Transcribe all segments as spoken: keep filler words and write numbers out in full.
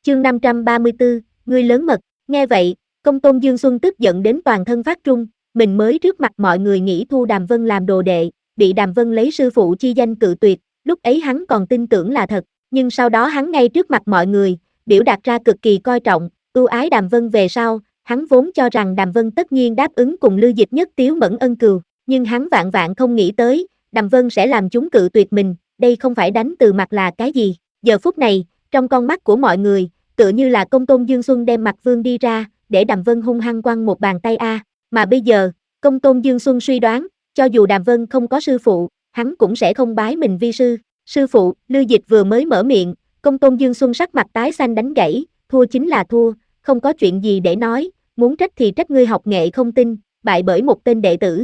Chương năm trăm ba mươi tư, ngươi lớn mật. Nghe vậy, Công Tôn Dương Xuân tức giận đến toàn thân phát run, mình mới trước mặt mọi người nghĩ thu Đàm Vân làm đồ đệ, bị Đàm Vân lấy sư phụ chi danh cự tuyệt, lúc ấy hắn còn tin tưởng là thật, nhưng sau đó hắn ngay trước mặt mọi người, biểu đạt ra cực kỳ coi trọng, ưu ái Đàm Vân về sau, hắn vốn cho rằng Đàm Vân tất nhiên đáp ứng cùng Lưu Dịch nhất tiếu mẫn ân cừu, nhưng hắn vạn vạn không nghĩ tới, Đàm Vân sẽ làm chúng cự tuyệt mình, đây không phải đánh từ mặt là cái gì. Giờ phút này, trong con mắt của mọi người, tựa như là Công Tôn Dương Xuân đem mặt vương đi ra, để Đàm Vân hung hăng quăng một bàn tay a, mà bây giờ, Công Tôn Dương Xuân suy đoán, cho dù Đàm Vân không có sư phụ, hắn cũng sẽ không bái mình vi sư. Sư phụ, Lưu Dịch vừa mới mở miệng, Công Tôn Dương Xuân sắc mặt tái xanh đánh gãy, thua chính là thua, không có chuyện gì để nói, muốn trách thì trách ngươi học nghệ không tinh, bại bởi một tên đệ tử.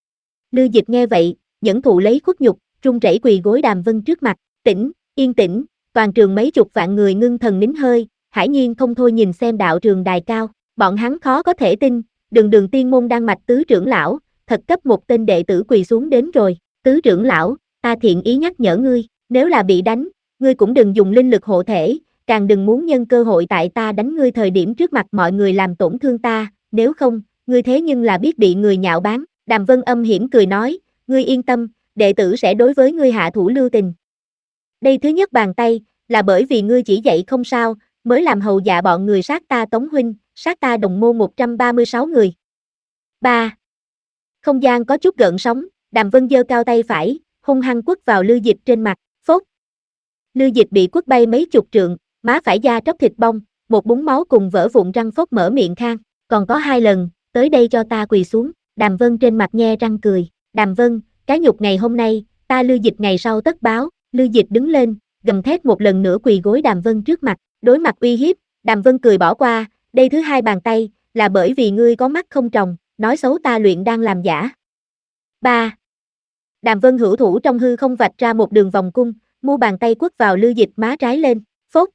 Lưu Dịch nghe vậy, nhẫn thụ lấy khuất nhục, run rẩy quỳ gối Đàm Vân trước mặt, tĩnh, yên tĩnh, toàn trường mấy chục vạn người ngưng thần nín hơi, Hải Nhiên không thôi nhìn xem đạo trường đài cao, bọn hắn khó có thể tin, đường đường tiên môn đan mạch tứ trưởng lão, thật cấp một tên đệ tử quỳ xuống đến rồi, tứ trưởng lão, ta thiện ý nhắc nhở ngươi, nếu là bị đánh, ngươi cũng đừng dùng linh lực hộ thể, càng đừng muốn nhân cơ hội tại ta đánh ngươi thời điểm trước mặt mọi người làm tổn thương ta, nếu không, ngươi thế nhưng là biết bị người nhạo báng. Đàm Vân âm hiểm cười nói, ngươi yên tâm, đệ tử sẽ đối với ngươi hạ thủ lưu tình. Đây thứ nhất bàn tay, là bởi vì ngươi chỉ dạy không sao, mới làm hầu dạ bọn người sát ta Tống huynh, sát ta đồng môn một trăm ba mươi sáu người. ba. Không gian có chút gợn sóng, Đàm Vân giơ cao tay phải, hung hăng quất vào Lưu Dịch trên mặt, phốt. Lưu Dịch bị quất bay mấy chục trượng, má phải da tróc thịt bong, một búng máu cùng vỡ vụn răng phốt mở miệng khang, còn có hai lần, tới đây cho ta quỳ xuống. Đàm Vân trên mặt nhe răng cười, Đàm Vân, cái nhục ngày hôm nay, ta Lưu Dịch ngày sau tất báo. Lưu Dịch đứng lên, gầm thét một lần nữa quỳ gối Đàm Vân trước mặt, đối mặt uy hiếp, Đàm Vân cười bỏ qua, đây thứ hai bàn tay, là bởi vì ngươi có mắt không tròng, nói xấu ta luyện đang làm giả. ba. Đàm Vân hữu thủ trong hư không vạch ra một đường vòng cung, mu bàn tay quất vào Lưu Dịch má trái lên, phốt.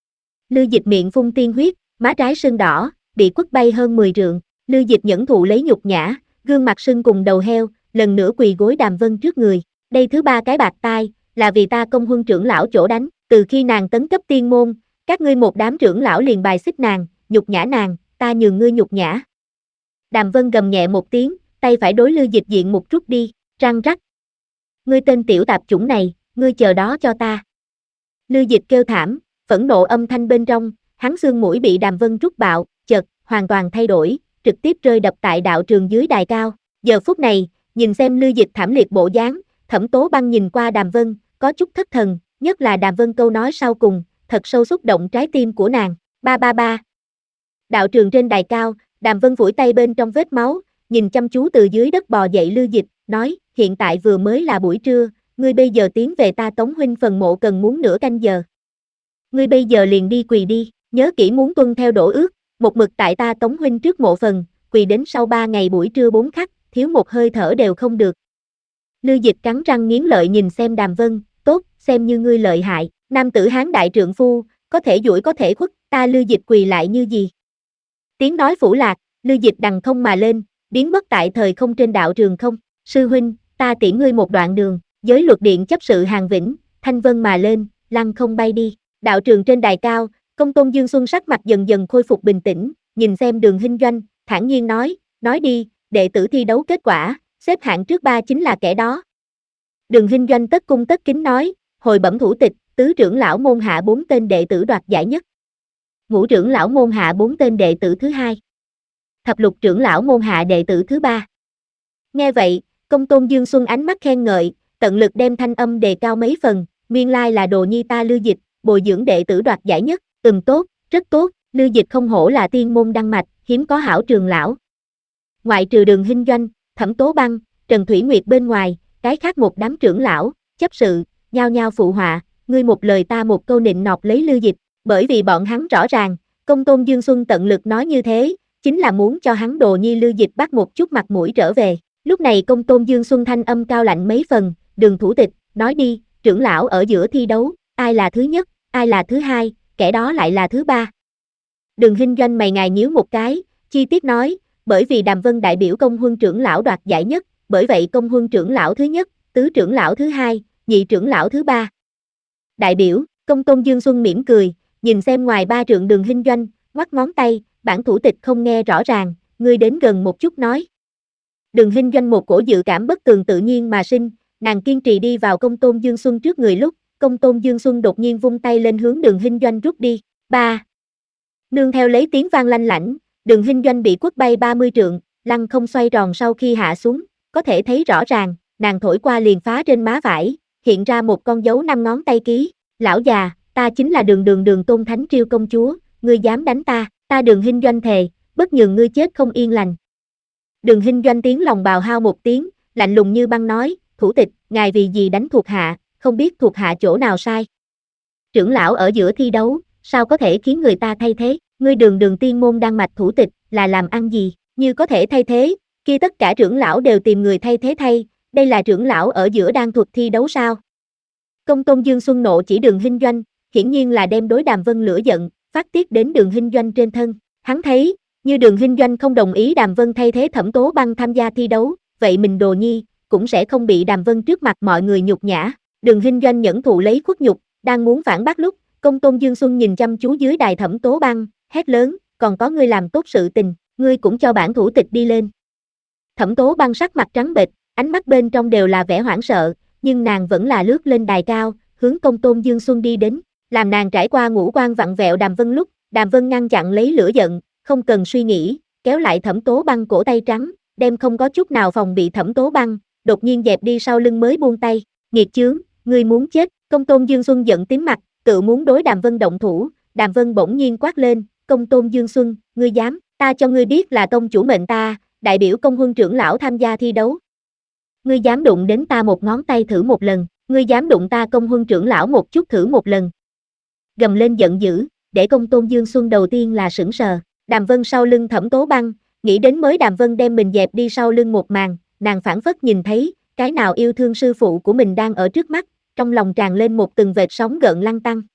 Lưu Dịch miệng phun tiên huyết, má trái sưng đỏ, bị quất bay hơn mười trượng, Lưu Dịch nhẫn thụ lấy nhục nhã, gương mặt sưng cùng đầu heo, lần nữa quỳ gối Đàm Vân trước người, đây thứ ba cái bạc tai, là vì ta Công Huân trưởng lão chỗ đánh, từ khi nàng tấn cấp tiên môn, các ngươi một đám trưởng lão liền bài xích nàng, nhục nhã nàng, ta nhường ngươi nhục nhã. Đàm Vân gầm nhẹ một tiếng, tay phải đối Lưu Dịch diện một chút đi, răng rắc. Ngươi tên tiểu tạp chủng này, ngươi chờ đó cho ta. Lưu Dịch kêu thảm, phẫn nộ âm thanh bên trong, hắn xương mũi bị Đàm Vân rút bạo, chợt, hoàn toàn thay đổi, trực tiếp rơi đập tại đạo trường dưới đài cao. Giờ phút này, nhìn xem Lưu Dịch thảm liệt bộ dáng, Thẩm Tố Băng nhìn qua Đàm Vân, có chút thất thần, nhất là Đàm Vân câu nói sau cùng, thật sâu xúc động trái tim của nàng. Ba ba ba. Đạo trường trên đài cao, Đàm Vân phủi tay bên trong vết máu, nhìn chăm chú từ dưới đất bò dậy Lưu Dịch, nói, hiện tại vừa mới là buổi trưa, ngươi bây giờ tiến về ta Tống huynh phần mộ cần muốn nửa canh giờ. Ngươi bây giờ liền đi quỳ đi, nhớ kỹ muốn tuân theo đổ ước, một mực tại ta Tống huynh trước mộ phần, quỳ đến sau ba ngày buổi trưa bốn khắc, thiếu một hơi thở đều không được. Lưu Dịch cắn răng nghiến lợi nhìn xem Đàm Vân, tốt, xem như ngươi lợi hại, nam tử hán đại trượng phu, có thể duỗi có thể khuất, ta Lưu Dịch quỳ lại như gì. Tiếng nói phủ lạc, Lưu Dịch đằng không mà lên, biến mất tại thời không trên đạo trường không, sư huynh, ta tiễn ngươi một đoạn đường, giới luật điện chấp sự Hàng Vĩnh, thanh vân mà lên, lăng không bay đi, đạo trường trên đài cao, Công Tôn Dương Xuân sắc mặt dần dần khôi phục bình tĩnh, nhìn xem Đường Hinh Doanh, thản nhiên nói, nói đi, đệ tử thi đấu kết quả, xếp hạng trước ba chính là kẻ đó. Đường Hinh Doanh tất cung tất kính nói, hồi bẩm thủ tịch, tứ trưởng lão môn hạ bốn tên đệ tử đoạt giải nhất. Ngũ trưởng lão môn hạ bốn tên đệ tử thứ hai. Thập lục trưởng lão môn hạ đệ tử thứ ba. Nghe vậy, Công Tôn Dương Xuân ánh mắt khen ngợi, tận lực đem thanh âm đề cao mấy phần, nguyên lai là đồ nhi ta Lưu Dịch, bồi dưỡng đệ tử đoạt giải nhất, ừm tốt, rất tốt, Lưu Dịch không hổ là tiên môn đăng mạch, hiếm có hảo trường lão. Ngoại trừ Đường Hinh Doanh, Thẩm Tố Băng, Trần Thủy Nguyệt bên ngoài, cái khác một đám trưởng lão, chấp sự, nhao nhao phụ họa, ngươi một lời ta một câu nịnh nọt lấy Lưu Dịch, bởi vì bọn hắn rõ ràng, Công Tôn Dương Xuân tận lực nói như thế, chính là muốn cho hắn đồ nhi Lưu Dịch bắt một chút mặt mũi trở về. Lúc này Công Tôn Dương Xuân thanh âm cao lạnh mấy phần, Đường thủ tịch, nói đi, trưởng lão ở giữa thi đấu, ai là thứ nhất, ai là thứ hai, kẻ đó lại là thứ ba. Đường Hinh Doanh mày ngài nhíu một cái, chi tiết nói, bởi vì Đàm Vân đại biểu Công Huân trưởng lão đoạt giải nhất, bởi vậy Công Huân trưởng lão thứ nhất, tứ trưởng lão thứ hai, nhị trưởng lão thứ ba. Đại biểu, Công Tôn Dương Xuân mỉm cười, nhìn xem ngoài ba trượng Đường Hinh Doanh, ngoắc ngón tay, bản thủ tịch không nghe rõ ràng, ngươi đến gần một chút nói. Đường Hinh Doanh một cổ dự cảm bất tường tự nhiên mà sinh, nàng kiên trì đi vào Công Tôn Dương Xuân trước người lúc, Công Tôn Dương Xuân đột nhiên vung tay lên hướng Đường Hinh Doanh rút đi. Ba. Nương theo lấy tiếng vang lanh lảnh, Đường Hinh Doanh bị quất bay ba mươi trượng, lăn không xoay tròn sau khi hạ xuống, có thể thấy rõ ràng, nàng thổi qua liền phá trên má vải, hiện ra một con dấu năm ngón tay ký. Lão già, ta chính là Đường Đường Đường Tôn Thánh Triêu công chúa, ngươi dám đánh ta, ta Đường Hinh Doanh thề, bất nhường ngươi chết không yên lành. Đường Hinh Doanh tiếng lòng bào hao một tiếng, lạnh lùng như băng nói, thủ tịch, ngài vì gì đánh thuộc hạ, không biết thuộc hạ chỗ nào sai. Trưởng lão ở giữa thi đấu, sao có thể khiến người ta thay thế, ngươi Đường Đường tiên môn đan mạch thủ tịch, là làm ăn gì, như có thể thay thế, kia tất cả trưởng lão đều tìm người thay thế thay, đây là trưởng lão ở giữa đang thuật thi đấu sao. Công Tôn Dương Xuân nộ chỉ Đường Hinh Doanh, hiển nhiên là đem đối Đàm Vân lửa giận, phát tiết đến Đường Hinh Doanh trên thân, hắn thấy, như Đường Hinh Doanh không đồng ý Đàm Vân thay thế Thẩm Tố Băng tham gia thi đấu, vậy mình Đồ Nhi, cũng sẽ không bị Đàm Vân trước mặt mọi người nhục nhã. Đường Hinh Doanh nhẫn thụ lấy khuất nhục, đang muốn phản bác lúc, Công Tôn Dương Xuân nhìn chăm chú dưới đài Thẩm Tố Băng, hét lớn, còn có ngươi làm tốt sự tình, ngươi cũng cho bản thủ tịch đi lên. Thẩm Tố Băng sắc mặt trắng bệch, ánh mắt bên trong đều là vẻ hoảng sợ, nhưng nàng vẫn là lướt lên đài cao, hướng Công Tôn Dương Xuân đi đến, làm nàng trải qua ngũ quan vặn vẹo Đàm Vân lúc, Đàm Vân ngăn chặn lấy lửa giận, không cần suy nghĩ, kéo lại Thẩm Tố Băng cổ tay trắng, đem không có chút nào phòng bị Thẩm Tố Băng, đột nhiên dẹp đi sau lưng mới buông tay, nghiệt chướng, ngươi muốn chết. Công Tôn Dương Xuân giận tím mặt, tự muốn đối Đàm Vân động thủ, Đàm Vân bỗng nhiên quát lên, Công Tôn Dương Xuân, ngươi dám, ta cho ngươi biết là tông chủ mệnh ta, đại biểu công huân trưởng lão tham gia thi đấu. Ngươi dám đụng đến ta một ngón tay thử một lần, ngươi dám đụng ta công huân trưởng lão một chút thử một lần. Gầm lên giận dữ, để Công Tôn Dương Xuân đầu tiên là sững sờ, Đàm Vân sau lưng Thẩm Tố Băng, nghĩ đến mới Đàm Vân đem mình dẹp đi sau lưng một màn, nàng phảng phất nhìn thấy, cái nào yêu thương sư phụ của mình đang ở trước mắt, trong lòng tràn lên một từng vệt sóng gợn lăn tăn.